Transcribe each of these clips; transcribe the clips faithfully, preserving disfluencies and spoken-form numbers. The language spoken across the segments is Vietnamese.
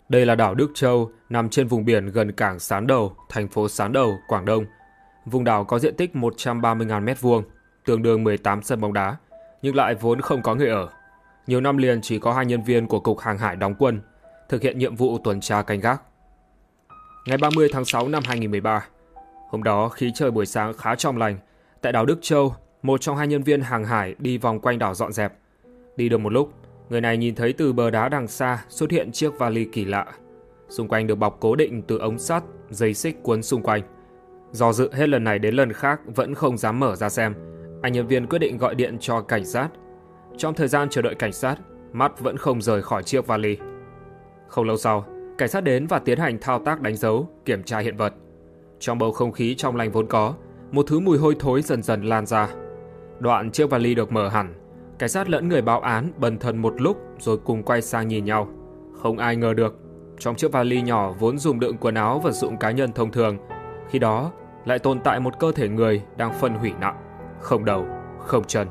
Đây là đảo Đức Châu, nằm trên vùng biển gần cảng Sán Đầu, thành phố Sán Đầu, Quảng Đông. Vùng đảo có diện tích một trăm ba mươi nghìn mét vuông, tương đương mười tám sân bóng đá, nhưng lại vốn không có người ở. Nhiều năm liền chỉ có hai nhân viên của Cục Hàng hải đóng quân, thực hiện nhiệm vụ tuần tra canh gác. Ngày ba mươi tháng sáu năm hai nghìn không trăm mười ba, hôm đó khí trời buổi sáng khá trong lành, tại đảo Đức Châu, một trong hai nhân viên hàng hải đi vòng quanh đảo dọn dẹp. Đi được một lúc, người này nhìn thấy từ bờ đá đằng xa xuất hiện chiếc vali kỳ lạ. Xung quanh được bọc cố định từ ống sắt, dây xích cuốn xung quanh. Do dự hết lần này đến lần khác vẫn không dám mở ra xem, anh nhân viên quyết định gọi điện cho cảnh sát. Trong thời gian chờ đợi cảnh sát, mắt vẫn không rời khỏi chiếc vali. Không lâu sau, cảnh sát đến và tiến hành thao tác đánh dấu, kiểm tra hiện vật. Trong bầu không khí trong lành vốn có, một thứ mùi hôi thối dần dần lan ra. Đoạn chiếc vali được mở hẳn, cảnh sát lẫn người báo án bần thần một lúc rồi cùng quay sang nhìn nhau. Không ai ngờ được, trong chiếc vali nhỏ vốn dùng đựng quần áo vật dụng cá nhân thông thường, khi đó lại tồn tại một cơ thể người đang phân hủy nặng, không đầu, không chân.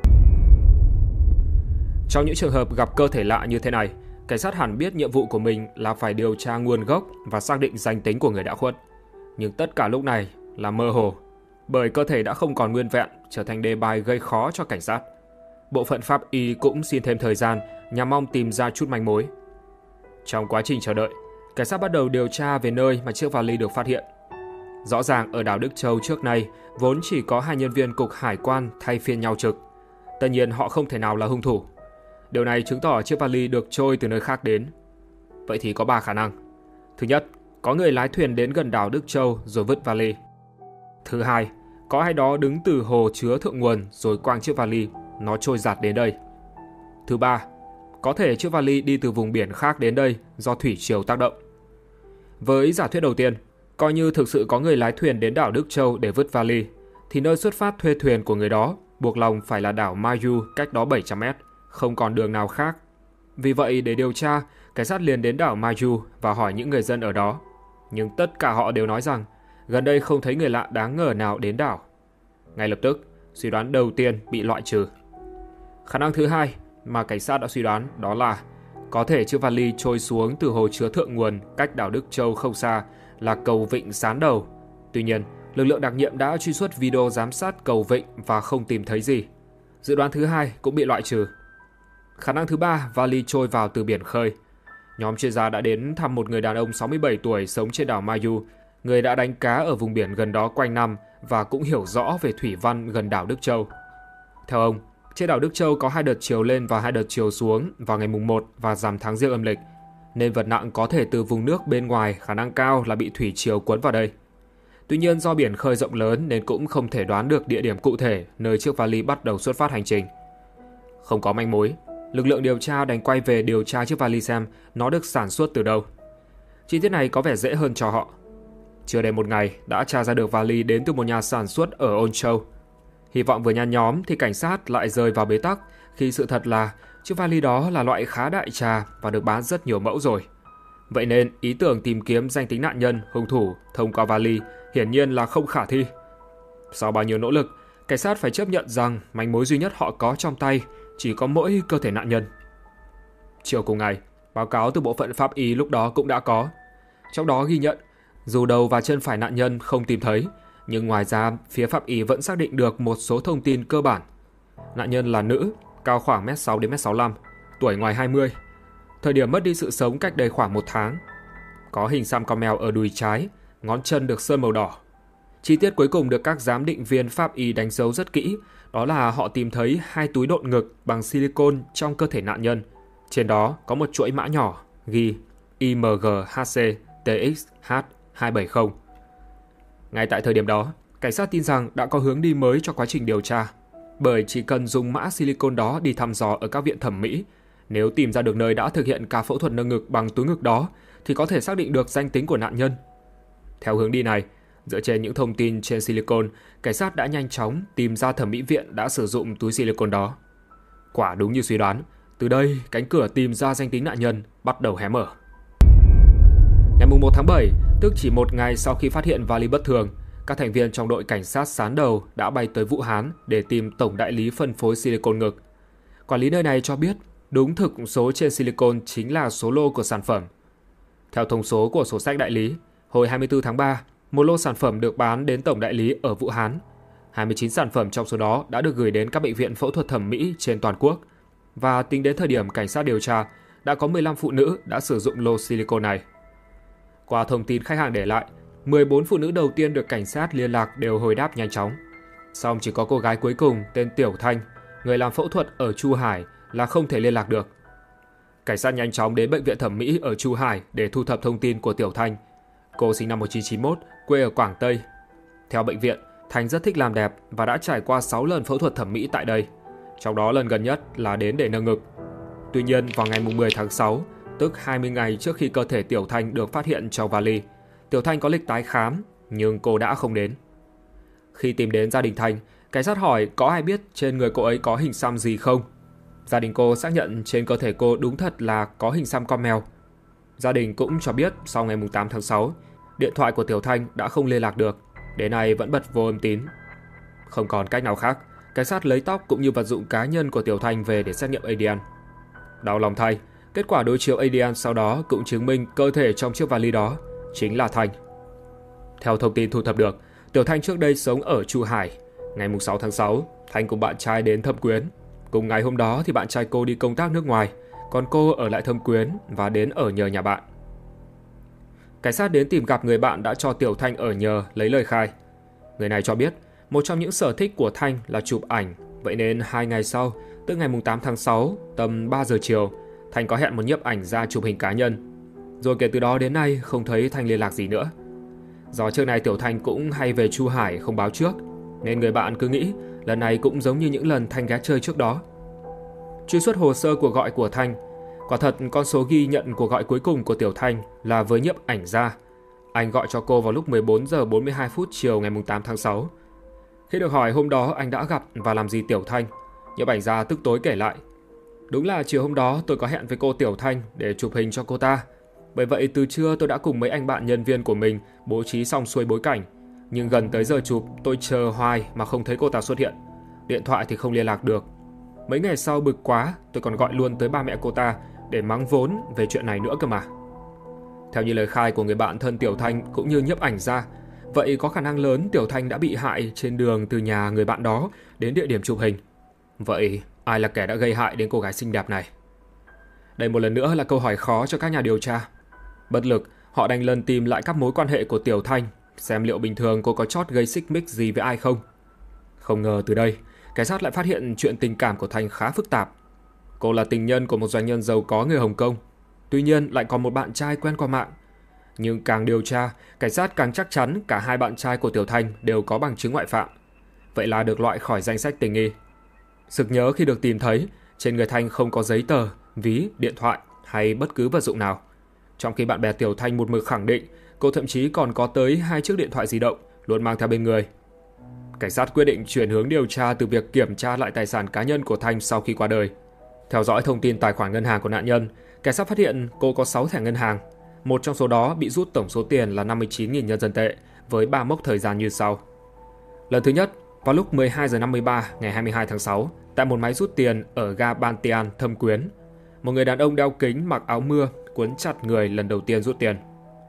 Trong những trường hợp gặp cơ thể lạ như thế này, cảnh sát hẳn biết nhiệm vụ của mình là phải điều tra nguồn gốc và xác định danh tính của người đã khuất. Nhưng tất cả lúc này là mơ hồ, bởi cơ thể đã không còn nguyên vẹn, trở thành đề bài gây khó cho cảnh sát. Bộ phận pháp y cũng xin thêm thời gian nhằm mong tìm ra chút manh mối. Trong quá trình chờ đợi, cảnh sát bắt đầu điều tra về nơi mà chiếc vali được phát hiện. Rõ ràng ở đảo Đức Châu trước nay vốn chỉ có hai nhân viên cục hải quan thay phiên nhau trực. Tất nhiên họ không thể nào là hung thủ. Điều này chứng tỏ chiếc vali được trôi từ nơi khác đến. Vậy thì có ba khả năng. Thứ nhất, có người lái thuyền đến gần đảo Đức Châu rồi vứt vali. Thứ hai, có ai đó đứng từ hồ chứa thượng nguồn rồi quăng chiếc vali, nó trôi giạt đến đây. Thứ ba, có thể chiếc vali đi từ vùng biển khác đến đây do thủy triều tác động. Với giả thuyết đầu tiên, coi như thực sự có người lái thuyền đến đảo Đức Châu để vứt vali, thì nơi xuất phát thuê thuyền của người đó buộc lòng phải là đảo Mayu cách đó bảy trăm mét, không còn đường nào khác. Vì vậy để điều tra, cảnh sát liền đến đảo Mayu và hỏi những người dân ở đó. Nhưng tất cả họ đều nói rằng gần đây không thấy người lạ đáng ngờ nào đến đảo. Ngay lập tức, suy đoán đầu tiên bị loại trừ. Khả năng thứ hai mà cảnh sát đã suy đoán đó là có thể chiếc vali trôi xuống từ hồ chứa thượng nguồn cách đảo Đức Châu không xa là cầu vịnh Sán Đầu. Tuy nhiên, lực lượng đặc nhiệm đã truy xuất video giám sát cầu vịnh và không tìm thấy gì. Dự đoán thứ hai cũng bị loại trừ. Khả năng thứ ba, vali trôi vào từ biển khơi. Nhóm chuyên gia đã đến thăm một người đàn ông sáu mươi bảy tuổi sống trên đảo Mayu, người đã đánh cá ở vùng biển gần đó quanh năm và cũng hiểu rõ về thủy văn gần đảo Đức Châu. Theo ông, trên đảo Đức Châu có hai đợt chiều lên và hai đợt chiều xuống vào ngày mùng một và rằm tháng Giêng âm lịch, nên vật nặng có thể từ vùng nước bên ngoài, khả năng cao là bị thủy triều cuốn vào đây. Tuy nhiên do biển khơi rộng lớn nên cũng không thể đoán được địa điểm cụ thể nơi chiếc vali bắt đầu xuất phát hành trình. Không có manh mối, lực lượng điều tra đành quay về điều tra chiếc vali xem nó được sản xuất từ đâu. Chi tiết này có vẻ dễ hơn cho họ. Chưa đầy một ngày đã tra ra được vali đến từ một nhà sản xuất ở Ôn Châu. Hy vọng vừa nhan nhóm thì cảnh sát lại rơi vào bế tắc khi sự thật là chiếc vali đó là loại khá đại trà và được bán rất nhiều mẫu rồi. Vậy nên ý tưởng tìm kiếm danh tính nạn nhân, hung thủ thông qua vali hiển nhiên là không khả thi. Sau bao nhiêu nỗ lực, cảnh sát phải chấp nhận rằng manh mối duy nhất họ có trong tay chỉ có mỗi cơ thể nạn nhân. Chiều cùng ngày, báo cáo từ bộ phận pháp y lúc đó cũng đã có. Trong đó ghi nhận, dù đầu và chân phải nạn nhân không tìm thấy, nhưng ngoài ra phía pháp y vẫn xác định được một số thông tin cơ bản. Nạn nhân là nữ, cao khoảng mét sáu đến mét sáu mươi lăm, tuổi ngoài hai mươi. Thời điểm mất đi sự sống cách đây khoảng một tháng. Có hình xăm con mèo ở đùi trái, ngón chân được sơn màu đỏ. Chi tiết cuối cùng được các giám định viên pháp y đánh dấu rất kỹ, đó là họ tìm thấy hai túi độn ngực bằng silicon trong cơ thể nạn nhân. Trên đó có một chuỗi mã nhỏ ghi i em giê hát xê tê ích hát hai bảy không. Ngay tại thời điểm đó, cảnh sát tin rằng đã có hướng đi mới cho quá trình điều tra. Bởi chỉ cần dùng mã silicon đó đi thăm dò ở các viện thẩm mỹ, nếu tìm ra được nơi đã thực hiện ca phẫu thuật nâng ngực bằng túi ngực đó, thì có thể xác định được danh tính của nạn nhân. Theo hướng đi này, dựa trên những thông tin trên silicon, cảnh sát đã nhanh chóng tìm ra thẩm mỹ viện đã sử dụng túi silicon đó. Quả đúng như suy đoán, từ đây cánh cửa tìm ra danh tính nạn nhân bắt đầu hé mở. Ngày mùng một tháng bảy, tức chỉ một ngày sau khi phát hiện vali bất thường, các thành viên trong đội cảnh sát Sán Đầu đã bay tới Vũ Hán để tìm tổng đại lý phân phối silicon ngực. Quản lý nơi này cho biết đúng thực số trên silicon chính là số lô của sản phẩm. Theo thông số của sổ sách đại lý, hồi hai mươi tư tháng ba, một lô sản phẩm được bán đến tổng đại lý ở Vũ Hán. hai mươi chín sản phẩm trong số đó đã được gửi đến các bệnh viện phẫu thuật thẩm mỹ trên toàn quốc. Và tính đến thời điểm cảnh sát điều tra, đã có mười lăm phụ nữ đã sử dụng lô silicone này. Qua thông tin khách hàng để lại, mười bốn phụ nữ đầu tiên được cảnh sát liên lạc đều hồi đáp nhanh chóng. Song chỉ có cô gái cuối cùng tên Tiểu Thanh, người làm phẫu thuật ở Chu Hải, là không thể liên lạc được. Cảnh sát nhanh chóng đến bệnh viện thẩm mỹ ở Chu Hải để thu thập thông tin của Tiểu Thanh. Cô sinh năm một nghìn chín trăm chín mươi mốt, quê ở Quảng Tây. Theo bệnh viện, Thanh rất thích làm đẹp và đã trải qua sáu lần phẫu thuật thẩm mỹ tại đây. Trong đó lần gần nhất là đến để nâng ngực. Tuy nhiên, vào ngày mười tháng sáu, tức hai mươi ngày trước khi cơ thể Tiểu Thanh được phát hiện trong vali, Tiểu Thanh có lịch tái khám, nhưng cô đã không đến. Khi tìm đến gia đình Thanh, cảnh sát hỏi có ai biết trên người cô ấy có hình xăm gì không. Gia đình cô xác nhận trên cơ thể cô đúng thật là có hình xăm con mèo. Gia đình cũng cho biết sau ngày tám tháng sáu, điện thoại của Tiểu Thanh đã không liên lạc được, đến nay vẫn bật vô âm tín. Không còn cách nào khác, cảnh sát lấy tóc cũng như vật dụng cá nhân của Tiểu Thanh về để xét nghiệm a đê en. Đau lòng thay, kết quả đối chiếu a đê en sau đó cũng chứng minh cơ thể trong chiếc vali đó chính là Thanh. Theo thông tin thu thập được, Tiểu Thanh trước đây sống ở Chu Hải. Ngày sáu tháng sáu, Thanh cùng bạn trai đến Thâm Quyến. Cùng ngày hôm đó thì bạn trai cô đi công tác nước ngoài, còn cô ở lại Thâm Quyến và đến ở nhờ nhà bạn. Cảnh sát đến tìm gặp người bạn đã cho Tiểu Thanh ở nhờ lấy lời khai. Người này cho biết một trong những sở thích của Thanh là chụp ảnh, vậy nên hai ngày sau, tức ngày tám tháng sáu, tầm ba giờ chiều, Thanh có hẹn một nhiếp ảnh ra chụp hình cá nhân. Rồi kể từ đó đến nay không thấy Thanh liên lạc gì nữa. Do trước này Tiểu Thanh cũng hay về Chu Hải không báo trước, nên người bạn cứ nghĩ lần này cũng giống như những lần Thanh ghé chơi trước đó. Truy xuất hồ sơ cuộc gọi của Thanh, quả thật con số ghi nhận cuộc gọi cuối cùng của Tiểu Thanh là với nhiếp ảnh gia. Anh gọi cho cô vào lúc mười bốn giờ bốn mươi hai phút chiều ngày tám tháng sáu. Khi được hỏi hôm đó anh đã gặp và làm gì Tiểu Thanh, nhiếp ảnh gia tức tối kể lại: đúng là chiều hôm đó tôi có hẹn với cô Tiểu Thanh để chụp hình cho cô ta. Bởi vậy từ trưa tôi đã cùng mấy anh bạn nhân viên của mình bố trí xong xuôi bối cảnh. Nhưng gần tới giờ chụp tôi chờ hoài mà không thấy cô ta xuất hiện. Điện thoại thì không liên lạc được. Mấy ngày sau bực quá, tôi còn gọi luôn tới ba mẹ cô ta để mắng vốn về chuyện này nữa cơ mà. Theo như lời khai của người bạn thân Tiểu Thanh cũng như nhiếp ảnh gia, vậy có khả năng lớn Tiểu Thanh đã bị hại trên đường từ nhà người bạn đó đến địa điểm chụp hình. Vậy ai là kẻ đã gây hại đến cô gái xinh đẹp này? Đây một lần nữa là câu hỏi khó cho các nhà điều tra. Bất lực, họ đành lần tìm lại các mối quan hệ của Tiểu Thanh, xem liệu bình thường cô có chót gây xích mích gì với ai không. Không ngờ từ đây, cảnh sát lại phát hiện chuyện tình cảm của Thanh khá phức tạp. Cô là tình nhân của một doanh nhân giàu có người Hồng Kông, tuy nhiên lại còn một bạn trai quen qua mạng. Nhưng càng điều tra, cảnh sát càng chắc chắn cả hai bạn trai của Tiểu Thanh đều có bằng chứng ngoại phạm. Vậy là được loại khỏi danh sách tình nghi. Sực nhớ khi được tìm thấy, trên người Thanh không có giấy tờ, ví, điện thoại hay bất cứ vật dụng nào. Trong khi bạn bè Tiểu Thanh một mực khẳng định cô thậm chí còn có tới hai chiếc điện thoại di động luôn mang theo bên người. Cảnh sát quyết định chuyển hướng điều tra từ việc kiểm tra lại tài sản cá nhân của Thanh sau khi qua đời. Theo dõi thông tin tài khoản ngân hàng của nạn nhân, cảnh sát phát hiện cô có sáu thẻ ngân hàng. Một trong số đó bị rút tổng số tiền là năm mươi chín nghìn nhân dân tệ với ba mốc thời gian như sau. Lần thứ nhất, vào lúc mười hai giờ năm mươi ba ngày hai mươi hai tháng sáu, tại một máy rút tiền ở ga Ban Tian, Thâm Quyến, một người đàn ông đeo kính mặc áo mưa cuốn chặt người lần đầu tiên rút tiền.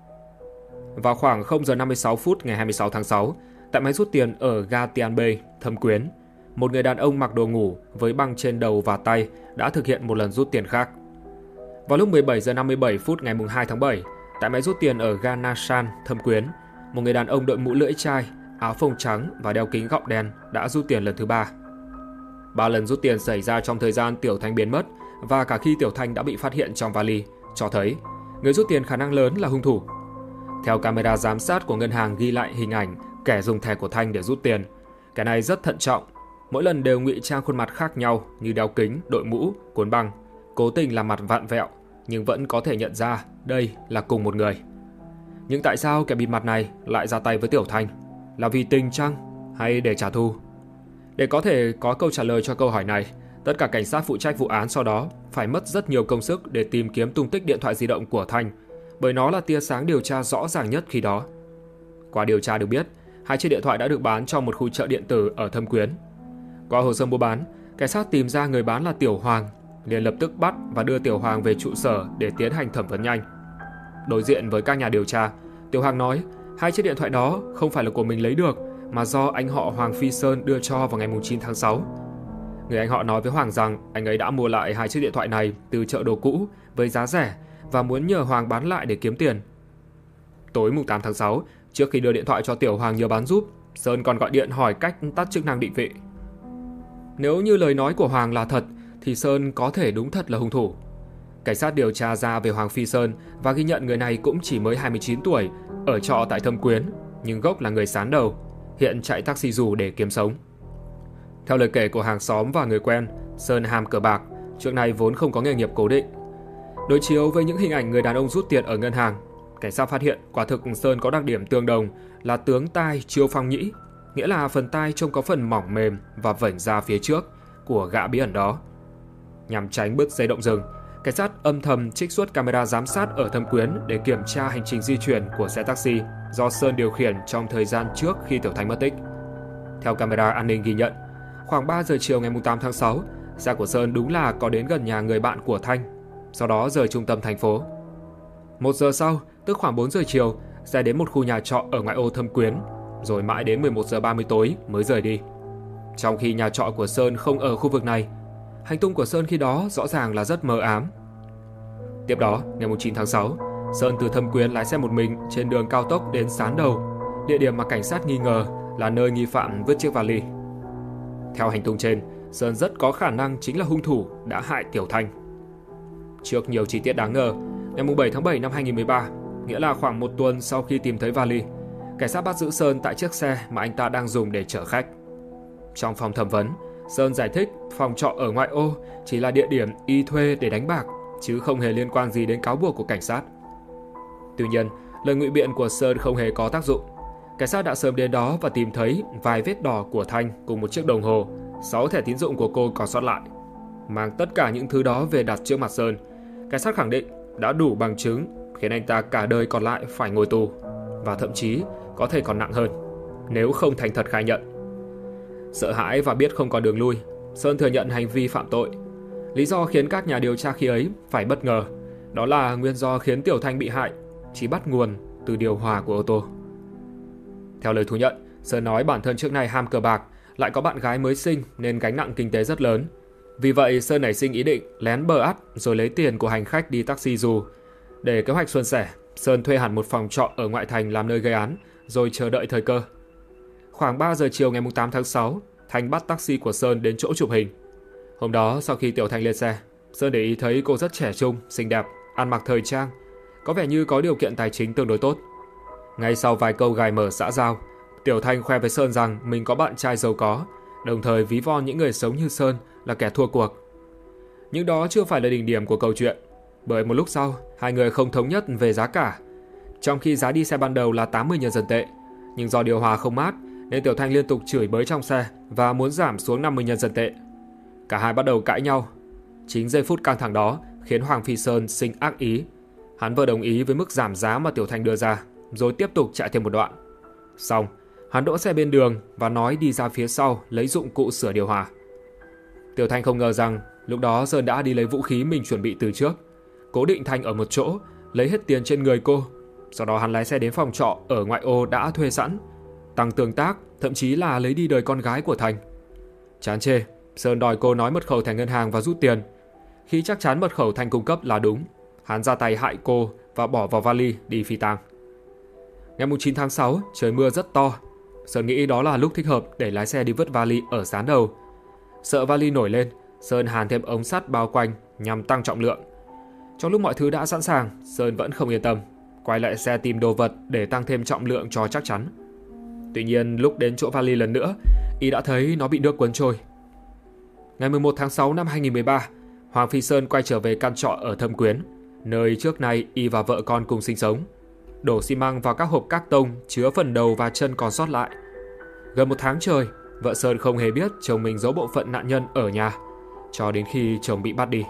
Vào khoảng không giờ năm mươi sáu phút ngày hai mươi sáu tháng sáu, tại máy rút tiền ở ga Tian Bay, Thâm Quyến, một người đàn ông mặc đồ ngủ với băng trên đầu và tay đã thực hiện một lần rút tiền khác. Vào lúc mười bảy giờ năm mươi bảy phút ngày hai tháng bảy, tại máy rút tiền ở ga Na San, Thâm Quyến, một người đàn ông đội mũ lưỡi chai, áo phông trắng và đeo kính gọng đen đã rút tiền lần thứ ba. Ba lần rút tiền xảy ra trong thời gian Tiểu Thanh biến mất và cả khi Tiểu Thanh đã bị phát hiện trong vali, cho thấy người rút tiền khả năng lớn là hung thủ. Theo camera giám sát của ngân hàng ghi lại hình ảnh kẻ dùng thẻ của Thanh để rút tiền. Cái này rất thận trọng, mỗi lần đều ngụy trang khuôn mặt khác nhau như đeo kính, đội mũ, cuốn băng, cố tình làm mặt vặn vẹo nhưng vẫn có thể nhận ra đây là cùng một người. Nhưng tại sao kẻ bịt mặt này lại ra tay với Tiểu Thanh? Là vì tình chăng hay để trả thù? Để có thể có câu trả lời cho câu hỏi này, tất cả cảnh sát phụ trách vụ án sau đó phải mất rất nhiều công sức để tìm kiếm tung tích điện thoại di động của Thanh, bởi nó là tia sáng điều tra rõ ràng nhất khi đó. Qua điều tra được biết, hai chiếc điện thoại đã được bán cho một khu chợ điện tử ở Thâm Quyến. Qua hồ sơ mua bán, cảnh sát tìm ra người bán là Tiểu Hoàng, liền lập tức bắt và đưa Tiểu Hoàng về trụ sở để tiến hành thẩm vấn nhanh. Đối diện với các nhà điều tra, Tiểu Hoàng nói hai chiếc điện thoại đó không phải là của mình lấy được, mà do anh họ Hoàng Phi Sơn đưa cho vào ngày chín tháng sáu. Người anh họ nói với Hoàng rằng anh ấy đã mua lại hai chiếc điện thoại này từ chợ đồ cũ với giá rẻ và muốn nhờ Hoàng bán lại để kiếm tiền. Tối tám tháng sáu, trước khi đưa điện thoại cho Tiểu Hoàng nhờ bán giúp, Sơn còn gọi điện hỏi cách tắt chức năng định vị. Nếu như lời nói của Hoàng là thật, thì Sơn có thể đúng thật là hung thủ. Cảnh sát điều tra ra về Hoàng Phi Sơn và ghi nhận người này cũng chỉ mới hai mươi chín tuổi, ở trọ tại Thâm Quyến, nhưng gốc là người Sán Đầu, hiện chạy taxi dù để kiếm sống. Theo lời kể của hàng xóm và người quen, Sơn ham cờ bạc, trước này vốn không có nghề nghiệp cố định. Đối chiếu với những hình ảnh người đàn ông rút tiền ở ngân hàng, cảnh sát phát hiện quả thực Sơn có đặc điểm tương đồng là tướng tai chiêu phong nhĩ, nghĩa là phần tai trông có phần mỏng mềm và vểnh ra phía trước của gã bí ẩn đó. Nhằm tránh bứt dây động rừng, cảnh sát âm thầm trích xuất camera giám sát ở Thâm Quyến để kiểm tra hành trình di chuyển của xe taxi do Sơn điều khiển trong thời gian trước khi Tiểu Thanh mất tích. Theo camera an ninh ghi nhận, khoảng ba giờ chiều ngày tám tháng sáu, xe của Sơn đúng là có đến gần nhà người bạn của Thanh, sau đó rời trung tâm thành phố. Một giờ sau, tức khoảng bốn giờ chiều, xe đến một khu nhà trọ ở ngoại ô Thâm Quyến, rồi mãi đến mười một giờ ba mươi tối mới rời đi. Trong khi nhà trọ của Sơn không ở khu vực này, hành tung của Sơn khi đó rõ ràng là rất mờ ám. Tiếp đó, ngày chín tháng sáu, Sơn từ Thâm Quyến lái xe một mình trên đường cao tốc đến Sán Đầu, địa điểm mà cảnh sát nghi ngờ là nơi nghi phạm vứt chiếc vali. Theo hành tung trên, Sơn rất có khả năng chính là hung thủ đã hại Tiểu Thanh. Trước nhiều chi tiết đáng ngờ, ngày bảy tháng bảy năm hai nghìn không trăm mười ba, nghĩa là khoảng một tuần sau khi tìm thấy vali, cảnh sát bắt giữ Sơn tại chiếc xe mà anh ta đang dùng để chở khách. Trong phòng thẩm vấn, Sơn giải thích phòng trọ ở ngoại ô chỉ là địa điểm y thuê để đánh bạc, chứ không hề liên quan gì đến cáo buộc của cảnh sát. Tuy nhiên, lời ngụy biện của Sơn không hề có tác dụng. Cảnh sát đã sớm đến đó và tìm thấy vài vết đỏ của Thanh cùng một chiếc đồng hồ, sáu thẻ tín dụng của cô còn sót lại. Mang tất cả những thứ đó về đặt trước mặt Sơn, cảnh sát khẳng định đã đủ bằng chứng khiến anh ta cả đời còn lại phải ngồi tù, và thậm chí có thể còn nặng hơn nếu không thành thật khai nhận. Sợ hãi và biết không còn đường lui, Sơn thừa nhận hành vi phạm tội. Lý do khiến các nhà điều tra khi ấy phải bất ngờ, đó là nguyên do khiến Tiểu Thanh bị hại chỉ bắt nguồn từ điều hòa của ô tô. Theo lời thú nhận, Sơn nói bản thân trước này ham cờ bạc, lại có bạn gái mới sinh nên gánh nặng kinh tế rất lớn. Vì vậy, Sơn nảy sinh ý định lén bờ ắt rồi lấy tiền của hành khách đi taxi dù. Để kế hoạch suôn sẻ, Sơn thuê hẳn một phòng trọ ở ngoại thành làm nơi gây án, rồi chờ đợi thời cơ. Khoảng ba giờ chiều ngày tám tháng sáu, Thanh bắt taxi của Sơn đến chỗ chụp hình. Hôm đó, sau khi Tiểu Thanh lên xe, Sơn để ý thấy cô rất trẻ trung, xinh đẹp, ăn mặc thời trang, có vẻ như có điều kiện tài chính tương đối tốt. Ngay sau vài câu gài mở xã giao, Tiểu Thanh khoe với Sơn rằng mình có bạn trai giàu có, đồng thời ví von những người sống như Sơn là kẻ thua cuộc. Nhưng đó chưa phải là đỉnh điểm của câu chuyện, bởi một lúc sau, hai người không thống nhất về giá cả. Trong khi giá đi xe ban đầu là tám mươi nhân dân tệ, nhưng do điều hòa không mát nên Tiểu Thanh liên tục chửi bới trong xe và muốn giảm xuống năm mươi nhân dân tệ. Cả hai bắt đầu cãi nhau. Chính giây phút căng thẳng đó khiến Hoàng Phi Sơn sinh ác ý. Hắn vừa đồng ý với mức giảm giá mà Tiểu Thanh đưa ra, rồi tiếp tục chạy thêm một đoạn. Xong, hắn đỗ xe bên đường và nói đi ra phía sau lấy dụng cụ sửa điều hòa. Tiểu Thanh không ngờ rằng lúc đó Sơn đã đi lấy vũ khí mình chuẩn bị từ trước, cố định Thanh ở một chỗ, lấy hết tiền trên người cô. Sau đó hắn lái xe đến phòng trọ ở ngoại ô đã thuê sẵn, tăng tương tác, thậm chí là lấy đi đời con gái của Thanh. Chán chê, Sơn đòi cô nói mật khẩu thẻ ngân hàng và rút tiền. Khi chắc chắn mật khẩu Thanh cung cấp là đúng, hắn ra tay hại cô và bỏ vào vali đi phi tang. Ngày chín tháng sáu, trời mưa rất to. Sơn nghĩ đó là lúc thích hợp để lái xe đi vứt vali ở Sán Đầu. Sợ vali nổi lên, Sơn hàn thêm ống sắt bao quanh nhằm tăng trọng lượng. Trong lúc mọi thứ đã sẵn sàng, Sơn vẫn không yên tâm, quay lại xe tìm đồ vật để tăng thêm trọng lượng cho chắc chắn. Tuy nhiên, lúc đến chỗ vali lần nữa, y đã thấy nó bị nước cuốn trôi. Ngày mười một tháng sáu năm hai nghìn không trăm mười ba, Hoàng Phi Sơn quay trở về căn trọ ở Thâm Quyến, nơi trước nay y và vợ con cùng sinh sống. Đổ xi măng vào các hộp các tông chứa phần đầu và chân còn sót lại. Gần một tháng trời, vợ Sơn không hề biết chồng mình giấu bộ phận nạn nhân ở nhà, cho đến khi chồng bị bắt đi.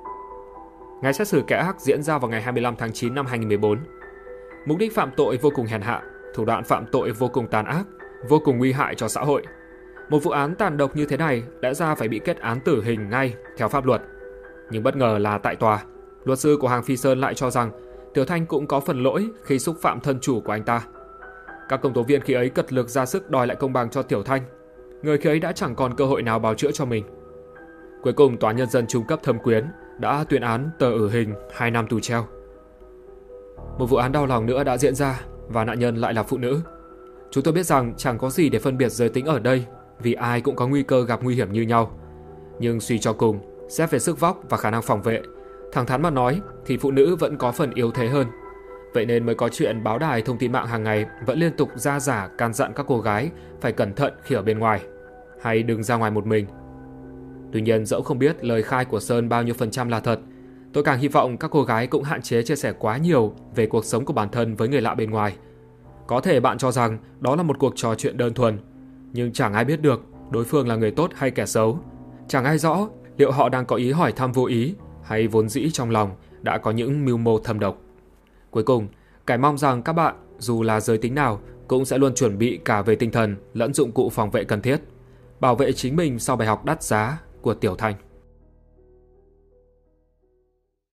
Ngày xét xử kẻ ác diễn ra vào ngày hai mươi lăm tháng chín năm hai nghìn không trăm mười bốn. Mục đích phạm tội vô cùng hèn hạ, thủ đoạn phạm tội vô cùng tàn ác, vô cùng nguy hại cho xã hội. Một vụ án tàn độc như thế này lẽ ra phải bị kết án tử hình ngay theo pháp luật. Nhưng bất ngờ là tại tòa, luật sư của Hoàng Phi Sơn lại cho rằng Tiểu Thanh cũng có phần lỗi khi xúc phạm thân chủ của anh ta. Các công tố viên khi ấy cật lực ra sức đòi lại công bằng cho Tiểu Thanh. Người khi ấy đã chẳng còn cơ hội nào bào chữa cho mình. Cuối cùng Tòa Nhân dân trung cấp Thâm Quyến đã tuyên án Tờ tử hình hai năm tù treo. Một vụ án đau lòng nữa đã diễn ra và nạn nhân lại là phụ nữ. Chúng tôi biết rằng chẳng có gì để phân biệt giới tính ở đây vì ai cũng có nguy cơ gặp nguy hiểm như nhau. Nhưng suy cho cùng, xét về sức vóc và khả năng phòng vệ, thẳng thắn mà nói thì phụ nữ vẫn có phần yếu thế hơn. Vậy nên mới có chuyện báo đài thông tin mạng hàng ngày vẫn liên tục ra giả can dặn các cô gái phải cẩn thận khi ở bên ngoài, hay đừng ra ngoài một mình. Tuy nhiên dẫu không biết lời khai của Sơn bao nhiêu phần trăm là thật, tôi càng hy vọng các cô gái cũng hạn chế chia sẻ quá nhiều về cuộc sống của bản thân với người lạ bên ngoài. Có thể bạn cho rằng đó là một cuộc trò chuyện đơn thuần, nhưng chẳng ai biết được đối phương là người tốt hay kẻ xấu. Chẳng ai rõ liệu họ đang có ý hỏi thăm vô ý hay vốn dĩ trong lòng đã có những mưu mô thâm độc. Cuối cùng, Cải mong rằng các bạn, dù là giới tính nào, cũng sẽ luôn chuẩn bị cả về tinh thần lẫn dụng cụ phòng vệ cần thiết, bảo vệ chính mình sau bài học đắt giá của Tiểu Thanh.